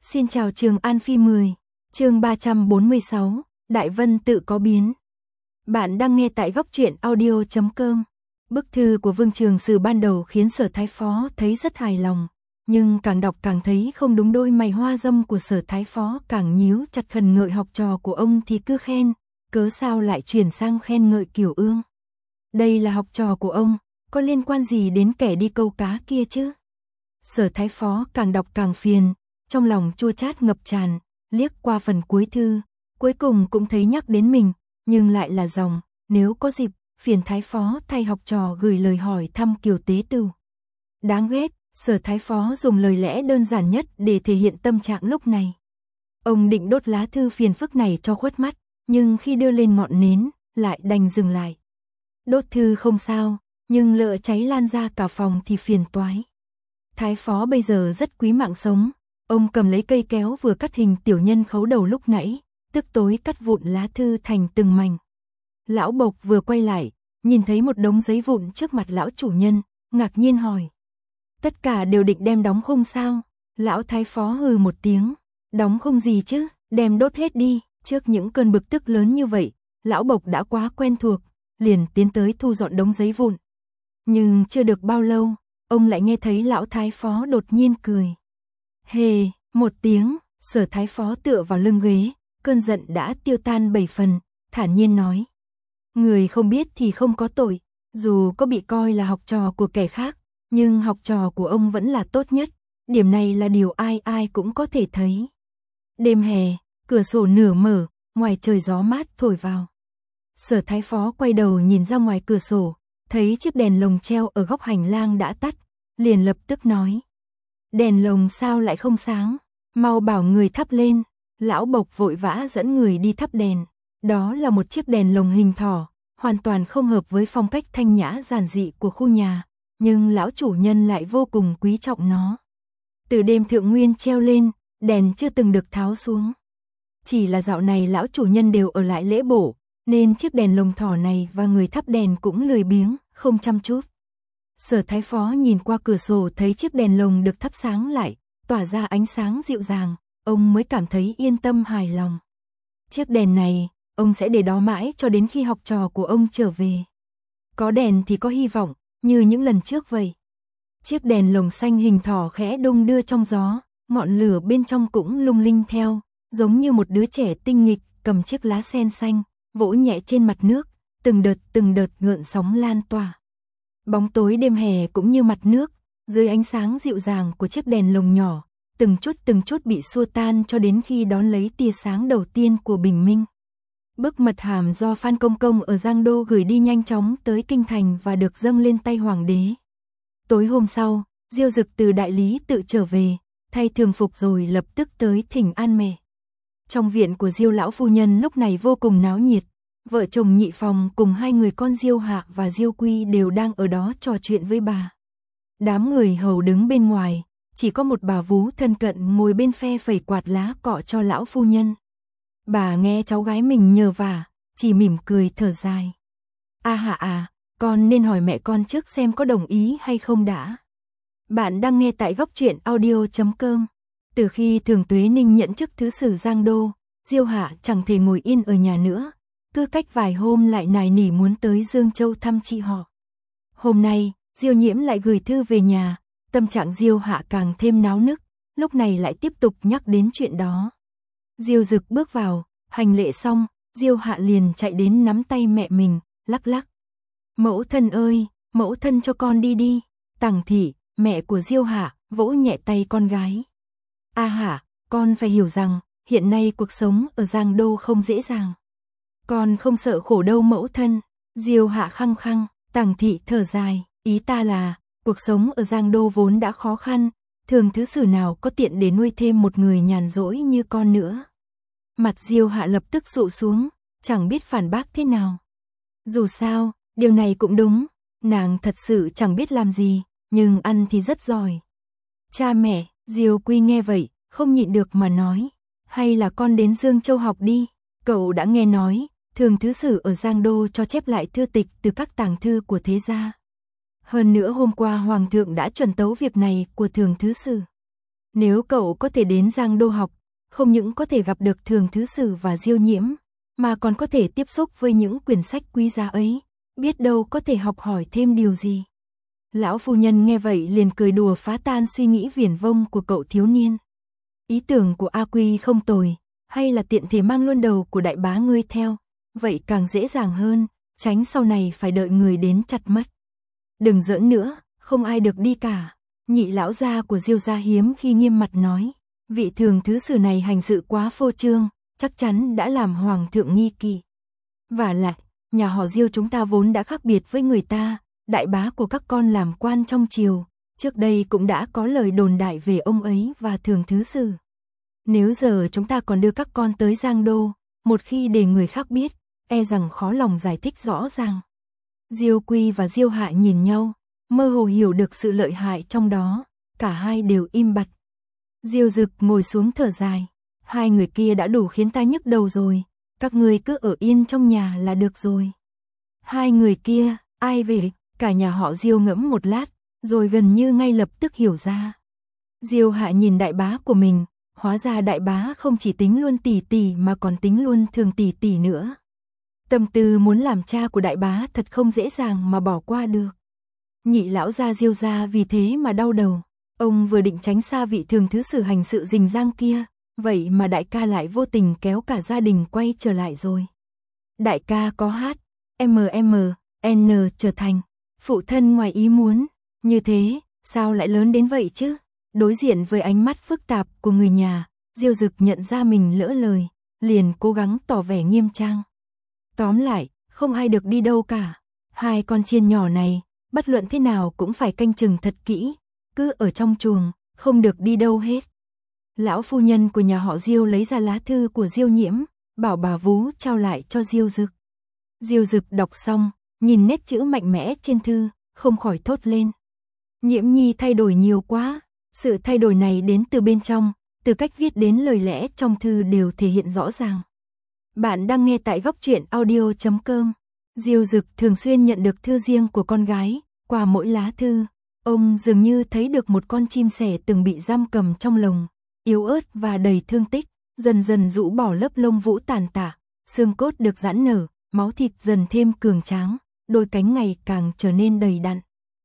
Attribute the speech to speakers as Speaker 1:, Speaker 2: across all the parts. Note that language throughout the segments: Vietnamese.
Speaker 1: Xin chào Trường An Phi 10, chương 346, Đại Vân tự có biến. Bạn đang nghe tại góc truyện audio.com. Bức thư của Vương Trường Sử ban đầu khiến Sở Thái Phó thấy rất hài lòng, nhưng càng đọc càng thấy không đúng, đôi mày hoa dâm của Sở Thái Phó càng nhíu chặt, khẩn ngợi học trò của ông thì cứ khen, cớ sao lại chuyển sang khen ngợi Kiều Ương. Đây là học trò của ông, có liên quan gì đến kẻ đi câu cá kia chứ? Sở Thái Phó càng đọc càng phiền, trong lòng chua chát ngập tràn, liếc qua phần cuối thư, cuối cùng cũng thấy nhắc đến mình, nhưng lại là dòng, nếu có dịp, phiền Thái Phó thay học trò gửi lời hỏi thăm Kiều Tế Tửu. Đáng ghét, Sở Thái Phó dùng lời lẽ đơn giản nhất để thể hiện tâm trạng lúc này. Ông định đốt lá thư phiền phức này cho khuất mắt, nhưng khi đưa lên ngọn nến, lại đành dừng lại. Đốt thư không sao, nhưng lỡ cháy lan ra cả phòng thì phiền toái. Thái Phó bây giờ rất quý mạng sống. Ông cầm lấy cây kéo vừa cắt hình tiểu nhân khấu đầu lúc nãy, tức tối cắt vụn lá thư thành từng mảnh. Lão Bộc vừa quay lại, nhìn thấy một đống giấy vụn trước mặt lão chủ nhân, ngạc nhiên hỏi. Tất cả đều định đem đóng khung sao? Lão Thái Phó hừ một tiếng, đóng khung gì chứ, đem đốt hết đi. Trước những cơn bực tức lớn như vậy, lão Bộc đã quá quen thuộc, liền tiến tới thu dọn đống giấy vụn. Nhưng chưa được bao lâu, ông lại nghe thấy lão Thái Phó đột nhiên cười. Hề, một tiếng, Sở Thái Phó tựa vào lưng ghế, cơn giận đã tiêu tan 7 phần, thản nhiên nói. Người không biết thì không có tội, dù có bị coi là học trò của kẻ khác, nhưng học trò của ông vẫn là tốt nhất, điểm này là điều ai ai cũng có thể thấy. Đêm hè, cửa sổ nửa mở, ngoài trời gió mát thổi vào. Sở Thái Phó quay đầu nhìn ra ngoài cửa sổ, thấy chiếc đèn lồng treo ở góc hành lang đã tắt, liền lập tức nói. Đèn lồng sao lại không sáng, mau bảo người thắp lên. Lão Bộc vội vã dẫn người đi thắp đèn. Đó là một chiếc đèn lồng hình thỏ, hoàn toàn không hợp với phong cách thanh nhã giản dị của khu nhà, nhưng lão chủ nhân lại vô cùng quý trọng nó. Từ đêm thượng nguyên treo lên, đèn chưa từng được tháo xuống. Chỉ là dạo này lão chủ nhân đều ở lại lễ bổ, nên chiếc đèn lồng thỏ này và người thắp đèn cũng lười biếng, không chăm chút. Sở Thái Phó nhìn qua cửa sổ thấy chiếc đèn lồng được thắp sáng lại, tỏa ra ánh sáng dịu dàng, ông mới cảm thấy yên tâm hài lòng. Chiếc đèn này, ông sẽ để đó mãi cho đến khi học trò của ông trở về. Có đèn thì có hy vọng, như những lần trước vậy. Chiếc đèn lồng xanh hình thỏ khẽ đung đưa trong gió, ngọn lửa bên trong cũng lung linh theo, giống như một đứa trẻ tinh nghịch cầm chiếc lá sen xanh, vỗ nhẹ trên mặt nước, từng đợt gợn sóng lan tỏa. Bóng tối đêm hè cũng như mặt nước, dưới ánh sáng dịu dàng của chiếc đèn lồng nhỏ, từng chút bị xua tan cho đến khi đón lấy tia sáng đầu tiên của bình minh. Bức mật hàm do Phan Công Công ở Giang Đô gửi đi nhanh chóng tới Kinh Thành và được dâng lên tay hoàng đế. Tối hôm sau, Diêu Dực từ đại lý tự trở về, thay thường phục rồi lập tức tới thỉnh an mẹ. Trong viện của Diêu lão phu nhân lúc này vô cùng náo nhiệt. Vợ chồng Nhị Phòng cùng hai người con Diêu Hạ và Diêu Quy đều đang ở đó trò chuyện với bà. Đám người hầu đứng bên ngoài, chỉ có một bà vú thân cận ngồi bên phe phẩy quạt lá cọ cho lão phu nhân. Bà nghe cháu gái mình nhờ vả, chỉ mỉm cười thở dài. A Hạ à, con nên hỏi mẹ con trước xem có đồng ý hay không đã. Bạn đang nghe tại góc truyện audio.com. Từ khi Thường Tuế Ninh nhận chức thứ sử Giang Đô, Diêu Hạ chẳng thể ngồi yên ở nhà nữa. Cứ cách vài hôm lại nài nỉ muốn tới Dương Châu thăm chị họ. Hôm nay, Diêu Nhiễm lại gửi thư về nhà, tâm trạng Diêu Hạ càng thêm náo nức, lúc này lại tiếp tục nhắc đến chuyện đó. Diêu Dực bước vào, hành lễ xong, Diêu Hạ liền chạy đến nắm tay mẹ mình, lắc lắc. Mẫu thân ơi, mẫu thân cho con đi đi. Tằng Thị, mẹ của Diêu Hạ, vỗ nhẹ tay con gái. A Hạ, con phải hiểu rằng, hiện nay cuộc sống ở Giang Đô không dễ dàng. Con không sợ khổ đâu mẫu thân. Diêu Hạ khăng khăng. Tằng Thị thở dài, ý ta là, cuộc sống ở Giang Đô vốn đã khó khăn, thường thứ sử nào có tiện để nuôi thêm một người nhàn rỗi như con nữa. Mặt Diêu Hạ lập tức dụ xuống, chẳng biết phản bác thế nào. Dù sao, điều này cũng đúng, nàng thật sự chẳng biết làm gì, nhưng ăn thì rất giỏi. Cha mẹ, Diêu Quy nghe vậy, không nhịn được mà nói, hay là con đến Dương Châu học đi, cậu đã nghe nói. Thường thứ sử ở Giang Đô cho chép lại thư tịch từ các tàng thư của thế gia. Hơn nữa hôm qua Hoàng thượng đã chuẩn tấu việc này của thường thứ sử. Nếu cậu có thể đến Giang Đô học, không những có thể gặp được Thường Thứ Sử và Diêu Nhiễm, mà còn có thể tiếp xúc với những quyển sách quý giá ấy, biết đâu có thể học hỏi thêm điều gì. Lão phu nhân nghe vậy liền cười đùa phá tan suy nghĩ viển vông của cậu thiếu niên. Ý tưởng của A Quy không tồi, hay là tiện thể mang luôn đầu của đại bá ngươi theo, vậy càng dễ dàng hơn, tránh sau này phải đợi người đến chặt mất. Đừng giỡn nữa, không ai được đi cả. Nhị lão gia của Diêu gia hiếm khi nghiêm mặt nói, vị Thường Thứ Sử này hành sự quá phô trương, chắc chắn đã làm hoàng thượng nghi kỵ. Vả lại, nhà họ Diêu chúng ta vốn đã khác biệt với người ta, đại bá của các con làm quan trong triều, trước đây cũng đã có lời đồn đại về ông ấy và Thường Thứ Sử. Nếu giờ chúng ta còn đưa các con tới Giang Đô, một khi để người khác biết, e rằng khó lòng giải thích rõ ràng. Diêu Quy và Diêu Hạ nhìn nhau, mơ hồ hiểu được sự lợi hại trong đó, cả hai đều im bặt. Diêu Dực ngồi xuống thở dài, hai người kia đã đủ khiến ta nhức đầu rồi, các ngươi cứ ở yên trong nhà là được rồi. Hai người kia, ai về? Cả nhà họ Diêu ngẫm một lát, rồi gần như ngay lập tức hiểu ra. Diêu Hạ nhìn đại bá của mình, hóa ra đại bá không chỉ tính luôn tỷ tỷ mà còn tính luôn Thường tỷ tỷ nữa. Tâm tư muốn làm cha của đại bá thật không dễ dàng mà bỏ qua được. Nhị lão gia Diêu gia vì thế mà đau đầu, ông vừa định tránh xa vị Thường Thứ Sử hành sự rình rang kia, vậy mà đại ca lại vô tình kéo cả gia đình quay trở lại rồi. Đại ca có hát, N trở thành, phụ thân ngoài ý muốn, như thế, sao lại lớn đến vậy chứ? Đối diện với ánh mắt phức tạp của người nhà, Diêu Dực nhận ra mình lỡ lời, liền cố gắng tỏ vẻ nghiêm trang. Tóm lại, không ai được đi đâu cả, hai con chiên nhỏ này, bất luận thế nào cũng phải canh chừng thật kỹ, cứ ở trong chuồng, không được đi đâu hết. Lão phu nhân của nhà họ Diêu lấy ra lá thư của Diêu Nhiễm, bảo bà vú trao lại cho Diêu Dực. Diêu Dực đọc xong, nhìn nét chữ mạnh mẽ trên thư, không khỏi thốt lên. Nhiễm nhi thay đổi nhiều quá, sự thay đổi này đến từ bên trong, từ cách viết đến lời lẽ trong thư đều thể hiện rõ ràng. Bạn đang nghe tại góc truyện audio.com. Diêu Dực thường xuyên nhận được thư riêng của con gái, qua mỗi lá thư, ông dường như thấy được một con chim sẻ từng bị giam cầm trong lồng, yếu ớt và đầy thương tích, dần dần rũ bỏ lớp lông vũ tàn tạ, xương cốt được giãn nở, máu thịt dần thêm cường tráng, đôi cánh ngày càng trở nên đầy đặn.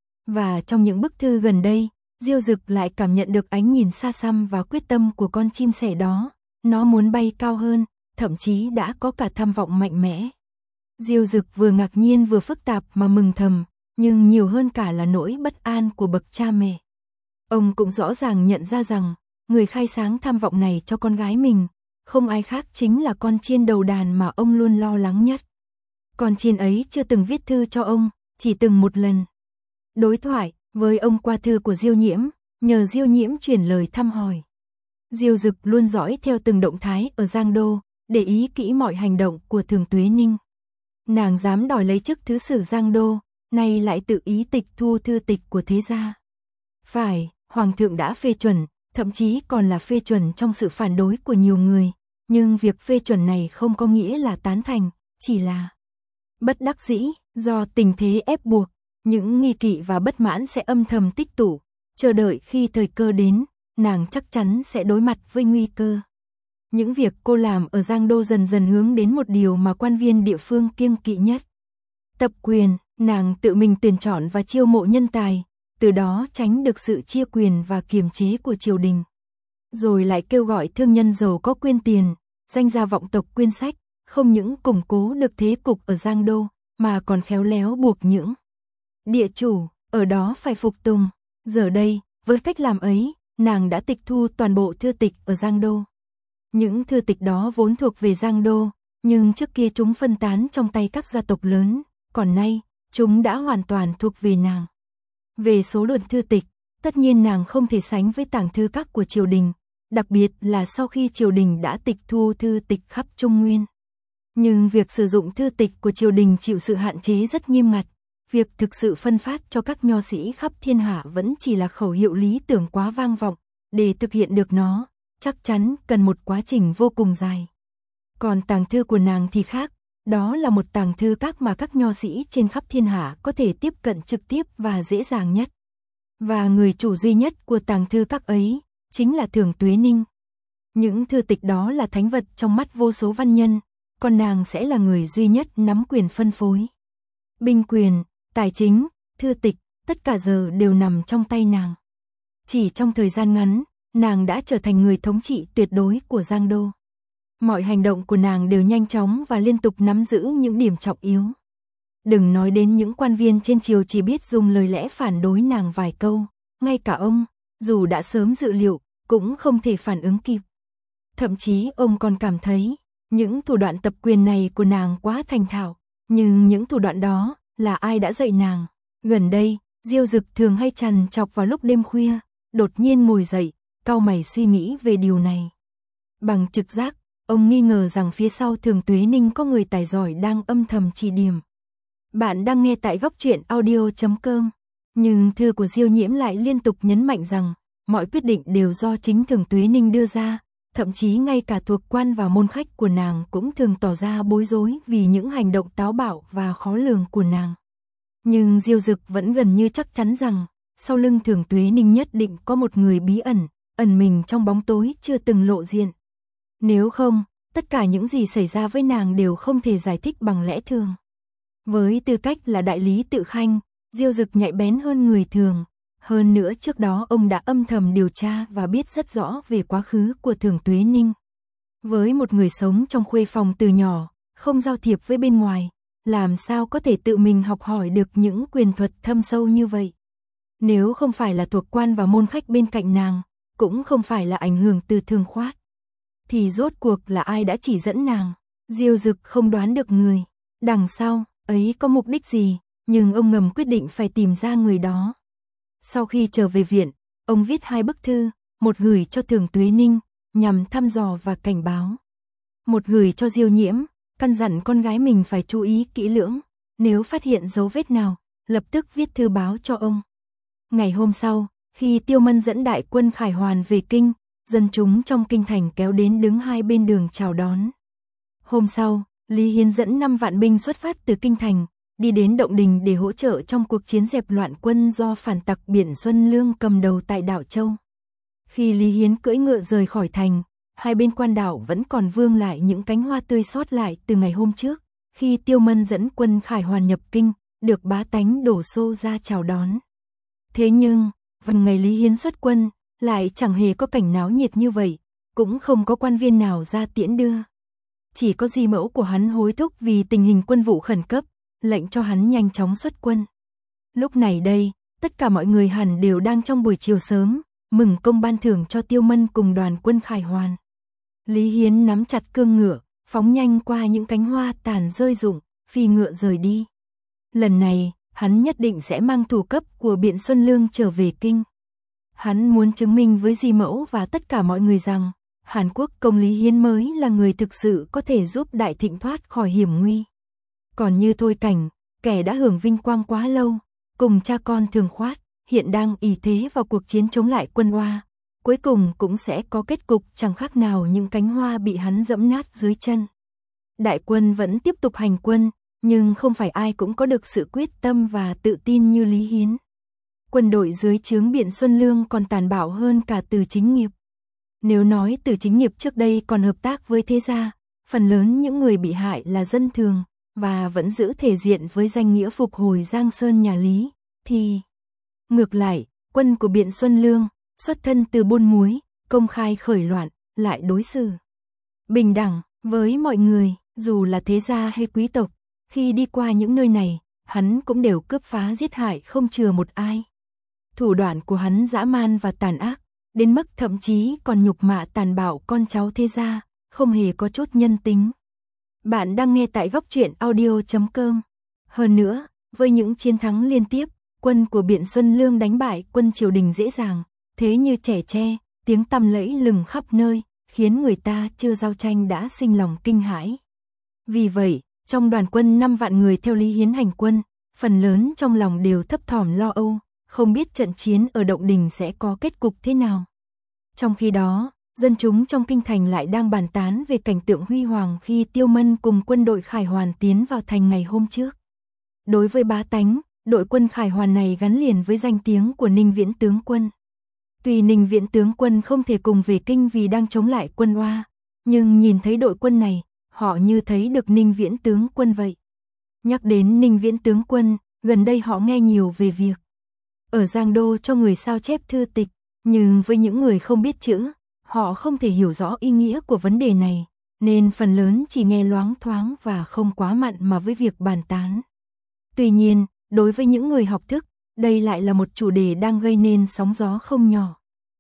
Speaker 1: Và trong những bức thư gần đây, Diêu Dực lại cảm nhận được ánh nhìn xa xăm và quyết tâm của con chim sẻ đó, nó muốn bay cao hơn, thậm chí đã có cả tham vọng mạnh mẽ. Diêu Dực vừa ngạc nhiên vừa phức tạp mà mừng thầm, nhưng nhiều hơn cả là nỗi bất an của bậc cha mẹ. Ông cũng rõ ràng nhận ra rằng, người khai sáng tham vọng này cho con gái mình, không ai khác chính là con chiên đầu đàn mà ông luôn lo lắng nhất. Con chiên ấy chưa từng viết thư cho ông, chỉ từng một lần đối thoại với ông qua thư của Diêu Nhiễm, nhờ Diêu Nhiễm truyền lời thăm hỏi. Diêu Dực luôn dõi theo từng động thái ở Giang Đô, để ý kỹ mọi hành động của Thường Tuế Ninh. Nàng dám đòi lấy chức thứ sử Giang Đô, nay lại tự ý tịch thu thư tịch của thế gia. Phải, Hoàng thượng đã phê chuẩn, thậm chí còn là phê chuẩn trong sự phản đối của nhiều người, nhưng việc phê chuẩn này không có nghĩa là tán thành, chỉ là bất đắc dĩ, do tình thế ép buộc, những nghi kỵ và bất mãn sẽ âm thầm tích tụ, chờ đợi khi thời cơ đến, nàng chắc chắn sẽ đối mặt với nguy cơ. Những việc cô làm ở Giang Đô dần dần hướng đến một điều mà quan viên địa phương kiêng kỵ nhất. Tập quyền, nàng tự mình tuyển chọn và chiêu mộ nhân tài, từ đó tránh được sự chia quyền và kiềm chế của triều đình. Rồi lại kêu gọi thương nhân giàu có quyên tiền, danh gia vọng tộc quyên sách, không những củng cố được thế cục ở Giang Đô, mà còn khéo léo buộc những địa chủ ở đó phải phục tùng. Giờ đây, với cách làm ấy, nàng đã tịch thu toàn bộ thư tịch ở Giang Đô. Những thư tịch đó vốn thuộc về Giang Đô, nhưng trước kia chúng phân tán trong tay các gia tộc lớn, còn nay, chúng đã hoàn toàn thuộc về nàng. Về số lượng thư tịch, tất nhiên nàng không thể sánh với tàng thư các của triều đình, đặc biệt là sau khi triều đình đã tịch thu thư tịch khắp Trung Nguyên. Nhưng việc sử dụng thư tịch của triều đình chịu sự hạn chế rất nghiêm ngặt, việc thực sự phân phát cho các nho sĩ khắp thiên hạ vẫn chỉ là khẩu hiệu lý tưởng quá vang vọng, để thực hiện được nó, chắc chắn cần một quá trình vô cùng dài. Còn tàng thư của nàng thì khác, đó là một tàng thư các mà các nho sĩ trên khắp thiên hạ có thể tiếp cận trực tiếp và dễ dàng nhất. Và người chủ duy nhất của tàng thư các ấy, chính là Thường Tuế Ninh. Những thư tịch đó là thánh vật trong mắt vô số văn nhân, còn nàng sẽ là người duy nhất nắm quyền phân phối. Binh quyền, tài chính, thư tịch, tất cả giờ đều nằm trong tay nàng. Chỉ trong thời gian ngắn, nàng đã trở thành người thống trị tuyệt đối của Giang Đô. Mọi hành động của nàng đều nhanh chóng và liên tục nắm giữ những điểm trọng yếu. Đừng nói đến những quan viên trên triều chỉ biết dùng lời lẽ phản đối nàng vài câu, ngay cả ông, dù đã sớm dự liệu, cũng không thể phản ứng kịp. Thậm chí ông còn cảm thấy, những thủ đoạn tập quyền này của nàng quá thành thạo, nhưng những thủ đoạn đó, là ai đã dạy nàng? Gần đây, Diêu Dực thường hay trằn trọc vào lúc đêm khuya, đột nhiên ngồi dậy, cau mày suy nghĩ về điều này. Bằng trực giác, ông nghi ngờ rằng phía sau Thường Tuế Ninh có người tài giỏi đang âm thầm chỉ điểm. Bạn đang nghe tại góc truyện audio.com, nhưng thư của Diêu Nhiễm lại liên tục nhấn mạnh rằng, mọi quyết định đều do chính Thường Tuế Ninh đưa ra, thậm chí ngay cả thuộc quan và môn khách của nàng cũng thường tỏ ra bối rối vì những hành động táo bạo và khó lường của nàng. Nhưng Diêu Dực vẫn gần như chắc chắn rằng, sau lưng Thường Tuế Ninh nhất định có một người bí ẩn mình trong bóng tối chưa từng lộ diện. Nếu không, tất cả những gì xảy ra với nàng đều không thể giải thích bằng lẽ thường. Với tư cách là đại lý tự khanh, Diêu Dực nhạy bén hơn người thường. Hơn nữa trước đó ông đã âm thầm điều tra và biết rất rõ về quá khứ của Thường Tuế Ninh. Với một người sống trong khuê phòng từ nhỏ, không giao thiệp với bên ngoài, làm sao có thể tự mình học hỏi được những quyền thuật thâm sâu như vậy. Nếu không phải là thuộc quan và môn khách bên cạnh nàng, cũng không phải là ảnh hưởng từ Thường Khoát, thì rốt cuộc là ai đã chỉ dẫn nàng? Diêu Dực không đoán được người đằng sau ấy có mục đích gì, nhưng ông ngầm quyết định phải tìm ra người đó. Sau khi trở về viện, ông viết 2 bức thư, một gửi cho Thường Tuế Ninh, nhằm thăm dò và cảnh báo. Một gửi cho Diêu Nhiễm, căn dặn con gái mình phải chú ý kỹ lưỡng, nếu phát hiện dấu vết nào, lập tức viết thư báo cho ông. Ngày hôm sau, khi Tiêu Mân dẫn đại quân khải hoàn về kinh, dân chúng trong kinh thành kéo đến đứng hai bên đường chào đón. Hôm sau, Lý Hiến dẫn 5 vạn binh xuất phát từ kinh thành, đi đến Động Đình để hỗ trợ trong cuộc chiến dẹp loạn quân do phản tặc Biển Xuân Lương cầm đầu tại đảo Châu. Khi Lý Hiến cưỡi ngựa rời khỏi thành, hai bên quan đảo vẫn còn vương lại những cánh hoa tươi sót lại từ ngày hôm trước, khi Tiêu Mân dẫn quân khải hoàn nhập kinh, được bá tánh đổ xô ra chào đón. Thế nhưng, vào ngày Lý Hiến xuất quân, lại chẳng hề có cảnh náo nhiệt như vậy, cũng không có quan viên nào ra tiễn đưa. Chỉ có di mẫu của hắn hối thúc vì tình hình quân vụ khẩn cấp, lệnh cho hắn nhanh chóng xuất quân. Lúc này đây, tất cả mọi người hẳn đều đang trong buổi chiều sớm, mừng công ban thưởng cho Tiêu Mân cùng đoàn quân khải hoàn. Lý Hiến nắm chặt cương ngựa, phóng nhanh qua những cánh hoa tàn rơi rụng, phi ngựa rời đi. Lần này, hắn nhất định sẽ mang thủ cấp của Biện Xuân Lương trở về kinh. Hắn muốn chứng minh với di mẫu và tất cả mọi người rằng, Hàn Quốc công Lý Hiến mới là người thực sự có thể giúp Đại Thịnh thoát khỏi hiểm nguy. Còn như Thôi Cảnh, kẻ đã hưởng vinh quang quá lâu, cùng cha con Thường Khoát, hiện đang ỷ thế vào cuộc chiến chống lại quân Oa, cuối cùng cũng sẽ có kết cục chẳng khác nào những cánh hoa bị hắn dẫm nát dưới chân. Đại quân vẫn tiếp tục hành quân, nhưng không phải ai cũng có được sự quyết tâm và tự tin như Lý Hiến. Quân đội dưới trướng Biện Xuân Lương còn tàn bạo hơn cả Từ Chính Nghiệp. Nếu nói Từ Chính Nghiệp trước đây còn hợp tác với thế gia, phần lớn những người bị hại là dân thường, và vẫn giữ thể diện với danh nghĩa phục hồi Giang Sơn nhà Lý, thì ngược lại, quân của Biện Xuân Lương, xuất thân từ buôn muối, công khai khởi loạn, lại đối xử bình đẳng với mọi người, dù là thế gia hay quý tộc. Khi đi qua những nơi này, hắn cũng đều cướp phá giết hại không chừa một ai. Thủ đoạn của hắn dã man và tàn ác, đến mức thậm chí còn nhục mạ tàn bạo con cháu thế gia, không hề có chút nhân tính. Bạn đang nghe tại góc truyện audio.com. Hơn nữa, với những chiến thắng liên tiếp, quân của Biện Xuân Lương đánh bại quân triều đình dễ dàng, thế như trẻ tre, tiếng tăm lẫy lừng khắp nơi, khiến người ta chưa giao tranh đã sinh lòng kinh hãi. Vì vậy, trong đoàn quân 5 vạn người theo Lý Hiến hành quân, phần lớn trong lòng đều thấp thỏm lo âu, không biết trận chiến ở Động Đình sẽ có kết cục thế nào. Trong khi đó, dân chúng trong kinh thành lại đang bàn tán về cảnh tượng huy hoàng khi Tiêu Mân cùng quân đội khải hoàn tiến vào thành ngày hôm trước. Đối với bá tánh, đội quân khải hoàn này gắn liền với danh tiếng của Ninh Viễn tướng quân. Tuy Ninh Viễn tướng quân không thể cùng về kinh vì đang chống lại quân Oa, nhưng nhìn thấy đội quân này, họ như thấy được Ninh Viễn tướng quân vậy. Nhắc đến Ninh Viễn tướng quân, gần đây họ nghe nhiều về việc ở Giang Đô cho người sao chép thư tịch, nhưng với những người không biết chữ, họ không thể hiểu rõ ý nghĩa của vấn đề này, nên phần lớn chỉ nghe loáng thoáng và không quá mặn mà với việc bàn tán. Tuy nhiên, đối với những người học thức, đây lại là một chủ đề đang gây nên sóng gió không nhỏ.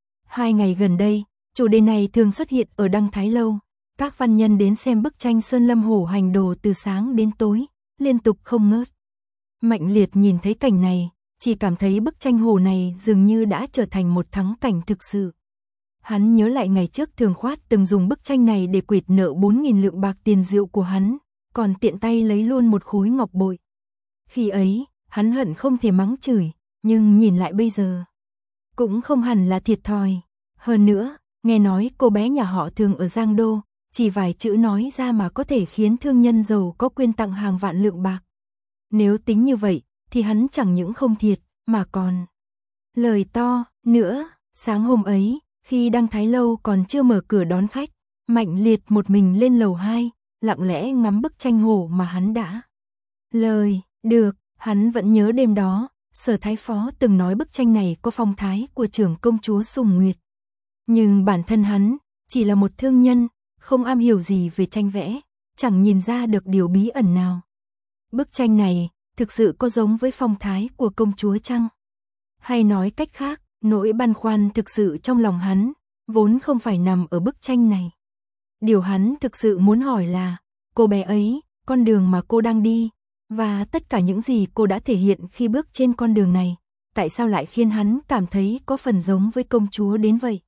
Speaker 1: 2 ngày gần đây, chủ đề này thường xuất hiện ở Đăng Thái Lâu. Các văn nhân đến xem bức tranh Sơn Lâm Hổ Hành Đồ từ sáng đến tối, liên tục không ngớt. Mạnh Liệt nhìn thấy cảnh này, chỉ cảm thấy bức tranh hổ này dường như đã trở thành một thắng cảnh thực sự. Hắn nhớ lại ngày trước Thường Khoát từng dùng bức tranh này để quỵt nợ 4.000 lượng bạc tiền rượu của hắn, còn tiện tay lấy luôn một khối ngọc bội. Khi ấy, hắn hận không thể mắng chửi, nhưng nhìn lại bây giờ, cũng không hẳn là thiệt thòi. Hơn nữa, nghe nói cô bé nhà họ Thường ở Giang Đô, chỉ vài chữ nói ra mà có thể khiến thương nhân giàu có quyền tặng hàng vạn lượng bạc. Nếu tính như vậy, thì hắn chẳng những không thiệt, mà còn lời to nữa. Sáng hôm ấy, khi Đăng Thái Lâu còn chưa mở cửa đón khách, Mạnh Liệt một mình lên lầu 2, lặng lẽ ngắm bức tranh hổ mà hắn đã lời được. Hắn vẫn nhớ đêm đó, Sở Thái Phó từng nói bức tranh này có phong thái của trưởng công chúa Sùng Nguyệt. Nhưng bản thân hắn chỉ là một thương nhân, không am hiểu gì về tranh vẽ, chẳng nhìn ra được điều bí ẩn nào. Bức tranh này thực sự có giống với phong thái của công chúa chăng? Hay nói cách khác, nỗi băn khoăn thực sự trong lòng hắn vốn không phải nằm ở bức tranh này. Điều hắn thực sự muốn hỏi là, cô bé ấy, con đường mà cô đang đi, và tất cả những gì cô đã thể hiện khi bước trên con đường này, tại sao lại khiến hắn cảm thấy có phần giống với công chúa đến vậy?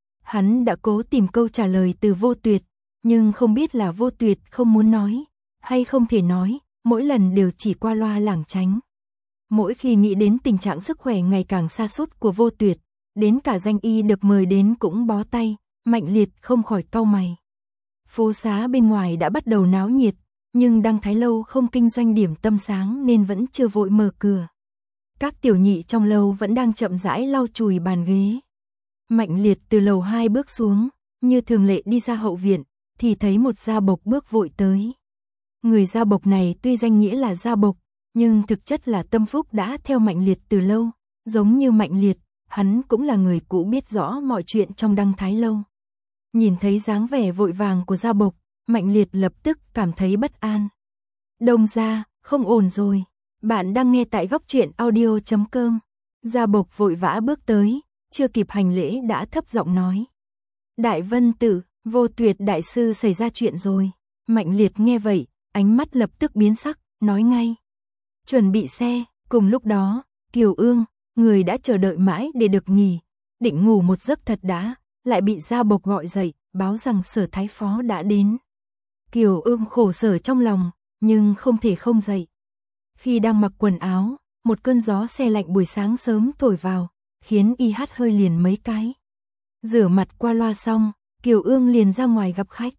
Speaker 1: Hắn đã cố tìm câu trả lời từ Vô Tuyệt, nhưng không biết là Vô Tuyệt không muốn nói, hay không thể nói, mỗi lần đều chỉ qua loa lảng tránh. Mỗi khi nghĩ đến tình trạng sức khỏe ngày càng sa sút của Vô Tuyệt, đến cả danh y được mời đến cũng bó tay, Mạnh Liệt không khỏi cau mày. Phố xá bên ngoài đã bắt đầu náo nhiệt, nhưng Đăng Thái Lâu không kinh doanh điểm tâm sáng nên vẫn chưa vội mở cửa. Các tiểu nhị trong lâu vẫn đang chậm rãi lau chùi bàn ghế. Mạnh Liệt từ lầu 2 bước xuống, như thường lệ đi ra hậu viện, thì thấy một gia bộc bước vội tới. Người gia bộc này tuy danh nghĩa là gia bộc, nhưng thực chất là tâm phúc đã theo Mạnh Liệt từ lâu. Giống như Mạnh Liệt, hắn cũng là người cũ biết rõ mọi chuyện trong Đăng Thái Lâu. Nhìn thấy dáng vẻ vội vàng của gia bộc, Mạnh Liệt lập tức cảm thấy bất an. Đông gia, không ổn rồi. Bạn đang nghe tại góc truyện audio.com. Gia bộc vội vã bước tới, chưa kịp hành lễ đã thấp giọng nói. Đại Vân Tử, Vô Tuyệt đại sư xảy ra chuyện rồi. Mạnh Liệt nghe vậy, ánh mắt lập tức biến sắc, nói ngay. Chuẩn bị xe. Cùng lúc đó, Kiều Ương, người đã chờ đợi mãi để được nghỉ, định ngủ một giấc thật đã, lại bị gia bộc gọi dậy, báo rằng Sở Thái Phó đã đến. Kiều Ương khổ sở trong lòng, nhưng không thể không dậy. Khi đang mặc quần áo, một cơn gió se lạnh buổi sáng sớm thổi vào, khiến y hắt hơi liền mấy cái. Rửa mặt qua loa xong, Kiều Ương liền ra ngoài gặp khách.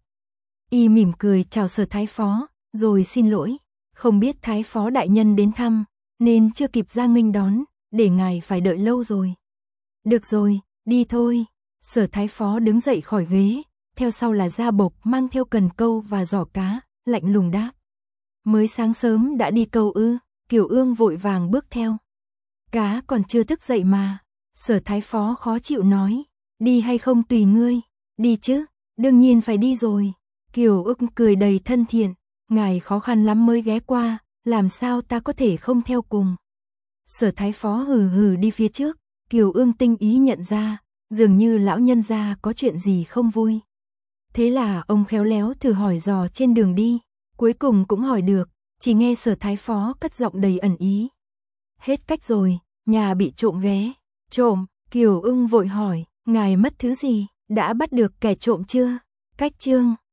Speaker 1: Y mỉm cười chào Sở Thái Phó, rồi xin lỗi, không biết Thái Phó đại nhân đến thăm, nên chưa kịp ra nghênh đón, để ngài phải đợi lâu rồi. Được rồi, đi thôi. Sở Thái Phó đứng dậy khỏi ghế, theo sau là gia bộc mang theo cần câu và giỏ cá, lạnh lùng đáp. Mới sáng sớm đã đi câu ư? Kiều Ương vội vàng bước theo. Cá còn chưa thức dậy mà. Sở Thái Phó khó chịu nói, đi hay không tùy ngươi. Đi chứ, đương nhiên phải đi rồi. Kiều Ương cười đầy thân thiện, ngài khó khăn lắm mới ghé qua, làm sao ta có thể không theo cùng. Sở Thái Phó hừ hừ đi phía trước, Kiều Ương tinh ý nhận ra, dường như lão nhân gia có chuyện gì không vui. Thế là ông khéo léo thử hỏi dò trên đường đi, cuối cùng cũng hỏi được, chỉ nghe Sở Thái Phó cất giọng đầy ẩn ý. Hết cách rồi, nhà bị trộm ghé. Trộm? Kiều Ương vội hỏi, ngài mất thứ gì, đã bắt được kẻ trộm chưa? Cách chương